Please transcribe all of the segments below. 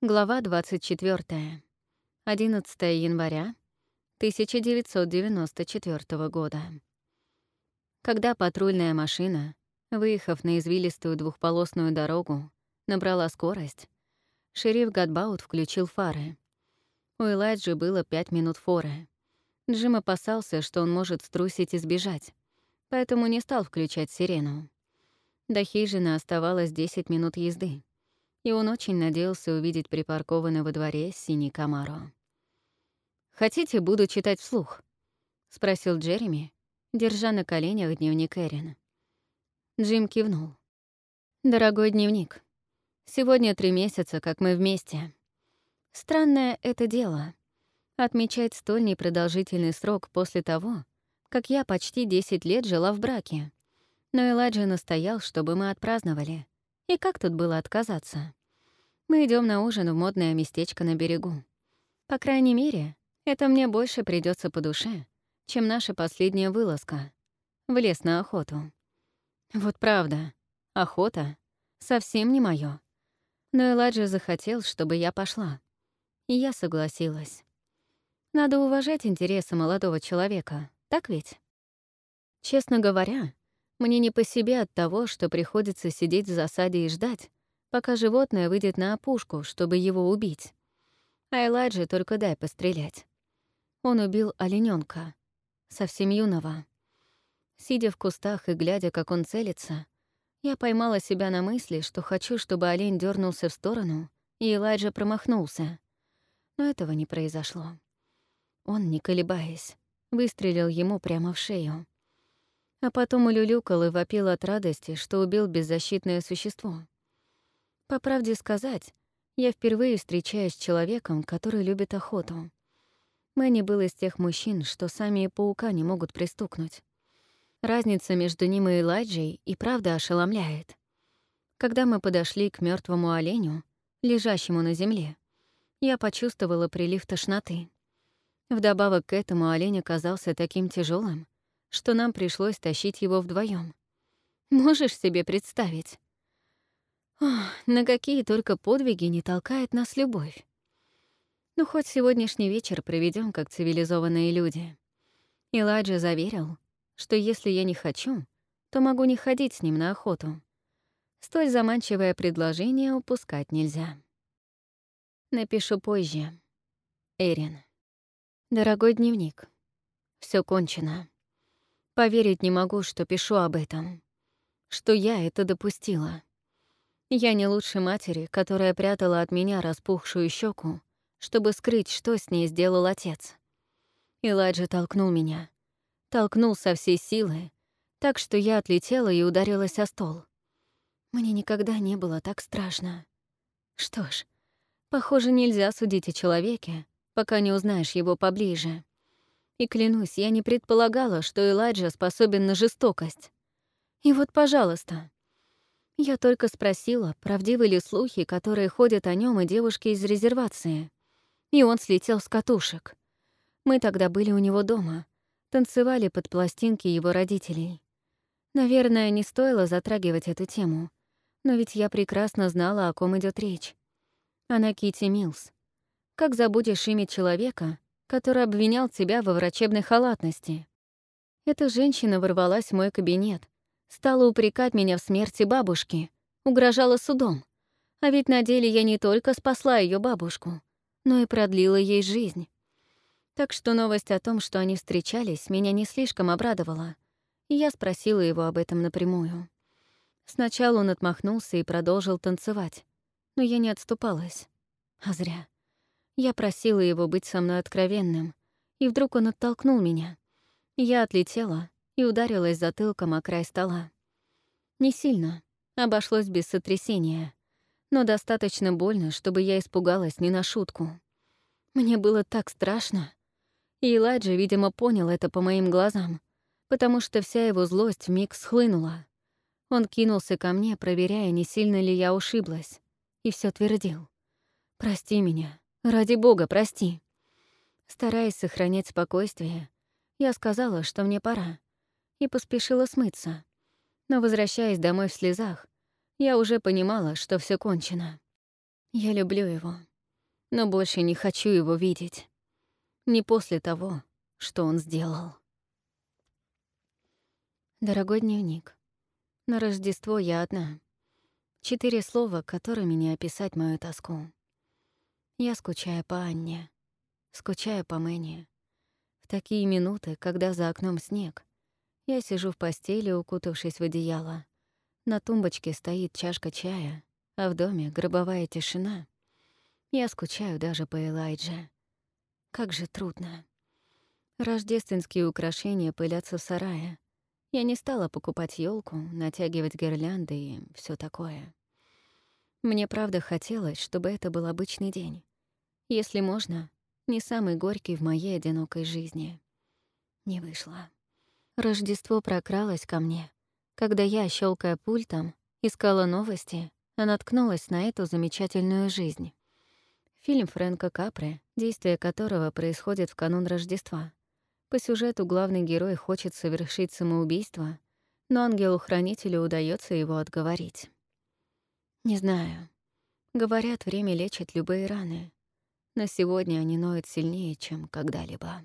Глава 24. 11 января 1994 года. Когда патрульная машина, выехав на извилистую двухполосную дорогу, набрала скорость, шериф Гадбаут включил фары. У Элайджи было 5 минут форы. Джим опасался, что он может струсить и сбежать, поэтому не стал включать сирену. До хижины оставалось 10 минут езды, и он очень надеялся увидеть припаркованный во дворе синий Камаро. «Хотите, буду читать вслух?» — спросил Джереми, держа на коленях дневник Эрин. Джим кивнул. «Дорогой дневник, сегодня 3 месяца, как мы вместе. Странное это дело — отмечать столь непродолжительный срок после того, как я почти 10 лет жила в браке. Но Элайджа настоял, чтобы мы отпраздновали. И как тут было отказаться? Мы идем на ужин в модное местечко на берегу. По крайней мере, это мне больше придется по душе, чем наша последняя вылазка — в лес на охоту. Вот правда, охота — совсем не моё. Но Элайджа захотел, чтобы я пошла. И я согласилась. Надо уважать интересы молодого человека, так ведь? Честно говоря, мне не по себе от того, что приходится сидеть в засаде и ждать, пока животное выйдет на опушку, чтобы его убить. А Элайджи только дай пострелять. Он убил оленёнка, совсем юного. Сидя в кустах и глядя, как он целится, я поймала себя на мысли, что хочу, чтобы олень дернулся в сторону, и Элайджа промахнулся. Но этого не произошло. Он, не колебаясь, выстрелил ему прямо в шею. А потом улюлюкал и вопил от радости, что убил беззащитное существо. По правде сказать, я впервые встречаюсь с человеком, который любит охоту. Мэнни был из тех мужчин, что сами и паука не могут пристукнуть. Разница между ним и Элайджей и правда ошеломляет. Когда мы подошли к мертвому оленю, лежащему на земле, я почувствовала прилив тошноты. Вдобавок к этому олень оказался таким тяжелым, что нам пришлось тащить его вдвоем. Можешь себе представить? Ох, на какие только подвиги не толкает нас любовь. Ну, хоть сегодняшний вечер проведем как цивилизованные люди. Элайджа заверил, что если я не хочу, то могу не ходить с ним на охоту. Столь заманчивое предложение упускать нельзя. Напишу позже. Эрин. Дорогой дневник. Всё кончено. Поверить не могу, что пишу об этом. Что я это допустила. Я не лучше матери, которая прятала от меня распухшую щеку, чтобы скрыть, что с ней сделал отец. Элайджа толкнул меня. Толкнул со всей силы, так что я отлетела и ударилась о стол. Мне никогда не было так страшно. Что ж, похоже, нельзя судить о человеке, пока не узнаешь его поближе. И клянусь, я не предполагала, что Элайджа способен на жестокость. И вот, пожалуйста. Я только спросила, правдивы ли слухи, которые ходят о нем и девушке из резервации. И он слетел с катушек. Мы тогда были у него дома, танцевали под пластинки его родителей. Наверное, не стоило затрагивать эту тему, но ведь я прекрасно знала, о ком идет речь. Она Китти Милс. Как забудешь имя человека, который обвинял тебя во врачебной халатности? Эта женщина ворвалась в мой кабинет, стала упрекать меня в смерти бабушки, угрожала судом. А ведь на деле я не только спасла ее бабушку, но и продлила ей жизнь. Так что новость о том, что они встречались, меня не слишком обрадовала, и я спросила его об этом напрямую. Сначала он отмахнулся и продолжил танцевать, но я не отступалась. А зря. Я просила его быть со мной откровенным, и вдруг он оттолкнул меня. Я отлетела и ударилась затылком о край стола. Не сильно, обошлось без сотрясения, но достаточно больно, чтобы я испугалась не на шутку. Мне было так страшно. И Элайджа, видимо, понял это по моим глазам, потому что вся его злость вмиг схлынула. Он кинулся ко мне, проверяя, не сильно ли я ушиблась, и все твердил: «Прости меня, ради бога, прости». Стараясь сохранять спокойствие, я сказала, что мне пора, и поспешила смыться. Но, возвращаясь домой в слезах, я уже понимала, что все кончено. Я люблю его. но больше не хочу его видеть. Не после того, что он сделал. Дорогой дневник. На Рождество я одна. 4 слова, которыми не описать мою тоску. Я скучаю по Анне, скучаю по Мэне. В такие минуты, когда за окном снег, я сижу в постели, укутавшись в одеяло. На тумбочке стоит чашка чая, а в доме гробовая тишина. Я скучаю даже по Элайдже. Как же трудно. Рождественские украшения пылятся в сарае. Я не стала покупать елку, натягивать гирлянды и все такое. Мне правда хотелось, чтобы это был обычный день. Если можно, не самый горький в моей одинокой жизни. Не вышло. Рождество прокралось ко мне, когда я, щелкая пультом, искала новости, а наткнулась на эту замечательную жизнь. Фильм Фрэнка Капри, действие которого происходит в канун Рождества. По сюжету главный герой хочет совершить самоубийство, но ангелу-хранителю удается его отговорить. Не знаю. Говорят, время лечит любые раны, но сегодня они ноют сильнее, чем когда-либо.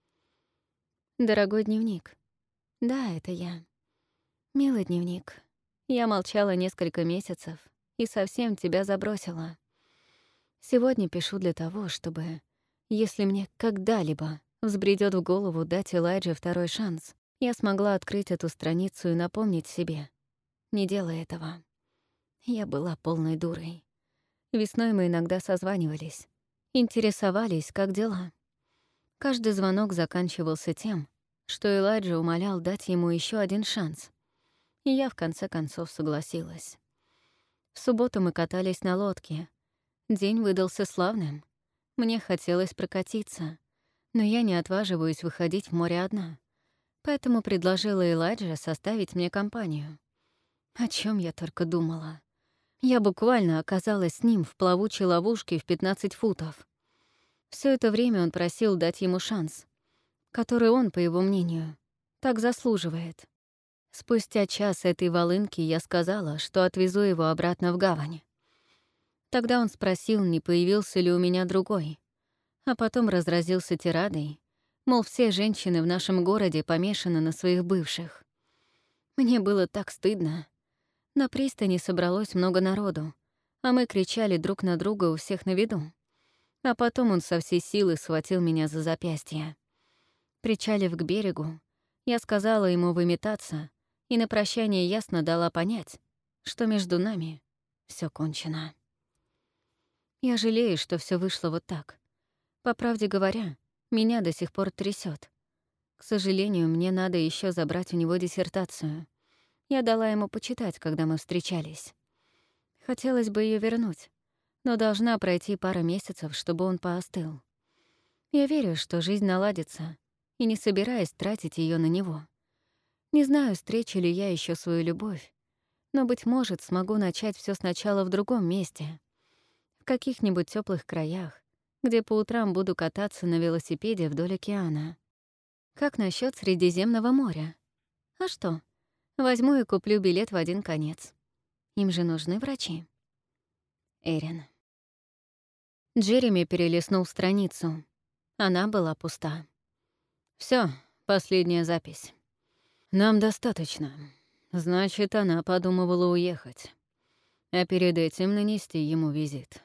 Дорогой дневник. Да, это я. Милый дневник. Я молчала несколько месяцев и совсем тебя забросила. Сегодня пишу для того, чтобы, если мне когда-либо взбредёт в голову дать Элайдже второй шанс, я смогла открыть эту страницу и напомнить себе: не делай этого. Я была полной дурой. Весной мы иногда созванивались, интересовались, как дела. Каждый звонок заканчивался тем, что Элайджа умолял дать ему еще один шанс. И я в конце концов согласилась. В субботу мы катались на лодке. День выдался славным. Мне хотелось прокатиться, но я не отваживаюсь выходить в море одна. Поэтому предложила Элайджа составить мне компанию. О чем я только думала. Я буквально оказалась с ним в плавучей ловушке в 15 футов. Все это время он просил дать ему шанс, который он, по его мнению, так заслуживает. Спустя час этой волынки я сказала, что отвезу его обратно в гавань. Тогда он спросил, не появился ли у меня другой, а потом разразился тирадой, мол, все женщины в нашем городе помешаны на своих бывших. Мне было так стыдно. На пристани собралось много народу, а мы кричали друг на друга у всех на виду. А потом он со всей силы схватил меня за запястье. Причалив к берегу, я сказала ему выметаться, и на прощание ясно дала понять, что между нами все кончено. Я жалею, что все вышло вот так. По правде говоря, меня до сих пор трясет. К сожалению, мне надо еще забрать у него диссертацию. Я дала ему почитать, когда мы встречались. Хотелось бы ее вернуть, но должна пройти пара месяцев, чтобы он поостыл. Я верю, что жизнь наладится, и не собираюсь тратить ее на него. Не знаю, встречу ли я еще свою любовь, но, быть может, смогу начать все сначала в другом месте, в каких-нибудь теплых краях, где по утрам буду кататься на велосипеде вдоль океана. Как насчет Средиземного моря? А что? Возьму и куплю билет в один конец. Им же нужны врачи. Эрин. Джереми перелистнул страницу. Она была пуста. Все, последняя запись. Нам достаточно. Значит, она подумывала уехать. А перед этим нанести ему визит.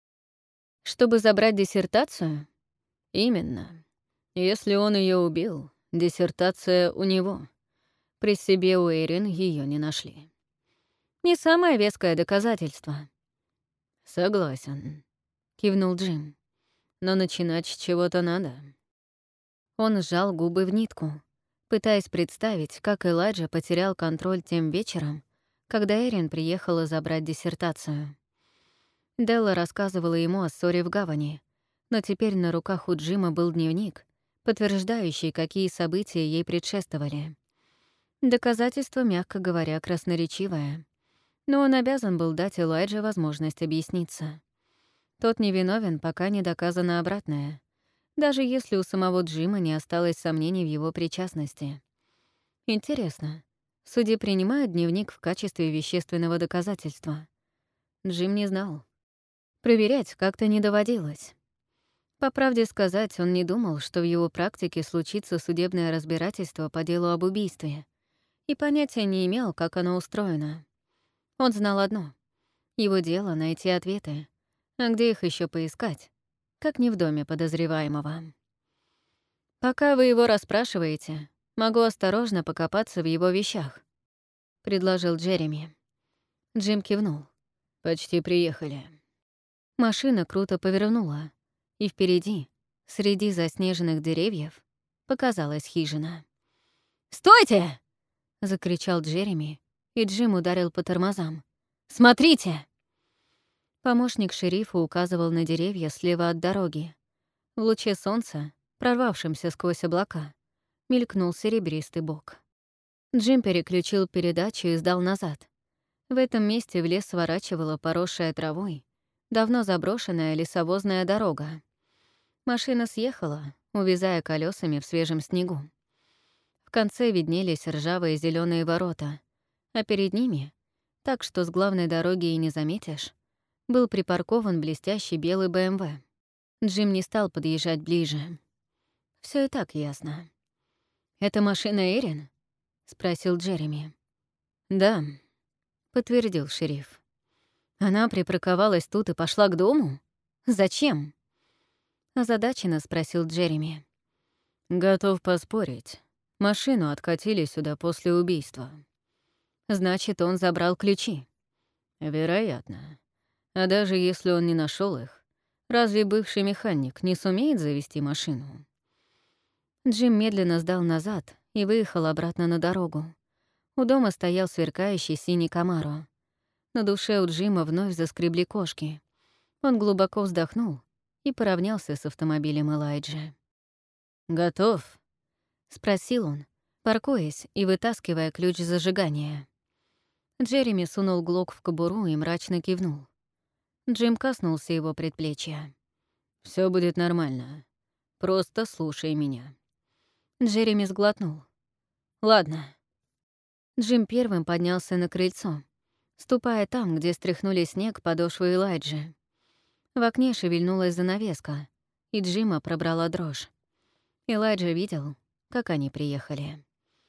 Чтобы забрать диссертацию? Именно. Если он ее убил, диссертация у него. При себе у Эрин ее не нашли. Не самое веское доказательство. Согласен, кивнул Джим. Но начинать с чего-то надо. Он сжал губы в нитку, пытаясь представить, как Элайджа потерял контроль тем вечером, когда Эрин приехала забрать диссертацию. Делла рассказывала ему о ссоре в гавани, но теперь на руках у Джима был дневник, подтверждающий, какие события ей предшествовали. Доказательство, мягко говоря, красноречивое. Но он обязан был дать Элайдже возможность объясниться. Тот невиновен, пока не доказано обратное, даже если у самого Джима не осталось сомнений в его причастности. Интересно, судьи принимают дневник в качестве вещественного доказательства? Джим не знал. Проверять как-то не доводилось. По правде сказать, он не думал, что в его практике случится судебное разбирательство по делу об убийстве, и понятия не имел, как оно устроено. Он знал одно — его дело — найти ответы, а где их еще поискать, как не в доме подозреваемого. «Пока вы его расспрашиваете, могу осторожно покопаться в его вещах», — предложил Джереми. Джим кивнул. «Почти приехали». Машина круто повернула, и впереди, среди заснеженных деревьев, показалась хижина. «Стойте!» — закричал Джереми, и Джим ударил по тормозам. «Смотрите!» Помощник шерифа указывал на деревья слева от дороги. В луче солнца, прорвавшемся сквозь облака, мелькнул серебристый бок. Джим переключил передачу и сдал назад. В этом месте в лес сворачивала поросшая травой давно заброшенная лесовозная дорога. Машина съехала, увязая колесами в свежем снегу. В конце виднелись ржавые зеленые ворота, а перед ними, так что с главной дороги и не заметишь, был припаркован блестящий белый БМВ. Джим не стал подъезжать ближе. Все и так ясно. «Это машина Эрин?» — спросил Джереми. «Да», — подтвердил шериф. «Она припарковалась тут и пошла к дому? Зачем?» Озадаченно спросил Джереми. «Готов поспорить. Машину откатили сюда после убийства». «Значит, он забрал ключи?» «Вероятно. А даже если он не нашел их, разве бывший механик не сумеет завести машину?» Джим медленно сдал назад и выехал обратно на дорогу. У дома стоял сверкающий синий Камаро. На душе у Джима вновь заскребли кошки. Он глубоко вздохнул и поравнялся с автомобилем Элайджи. «Готов?» — спросил он, паркуясь и вытаскивая ключ зажигания. Джереми сунул глок в кобуру и мрачно кивнул. Джим коснулся его предплечья. «Всё будет нормально. Просто слушай меня». Джереми сглотнул. «Ладно». Джим первым поднялся на крыльцо, ступая там, где стряхнули снег подошвы Элайджи. В окне шевельнулась занавеска, и Джима пробрала дрожь. Элайджа видел, как они приехали.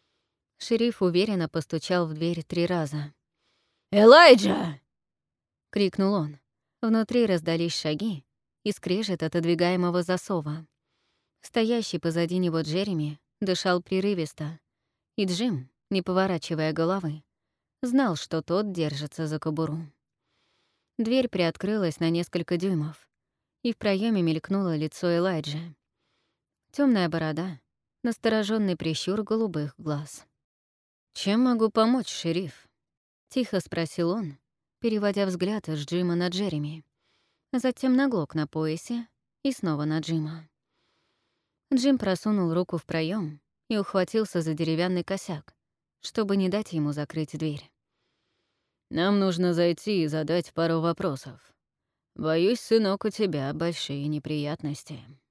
Шериф уверенно постучал в дверь 3 раза. «Элайджа!» — крикнул он. Внутри раздались шаги и скрежет отодвигаемого засова. Стоящий позади него Джереми дышал прерывисто, и Джим, не поворачивая головы, знал, что тот держится за кобуру. Дверь приоткрылась на несколько дюймов, и в проеме мелькнуло лицо Элайджи. Темная борода, настороженный прищур голубых глаз. «Чем могу помочь, шериф?» — тихо спросил он, переводя взгляд с Джима на Джереми, затем на глок на поясе и снова на Джима. Джим просунул руку в проем и ухватился за деревянный косяк, чтобы не дать ему закрыть дверь. «Нам нужно зайти и задать пару вопросов. Боюсь, сынок, у тебя большие неприятности».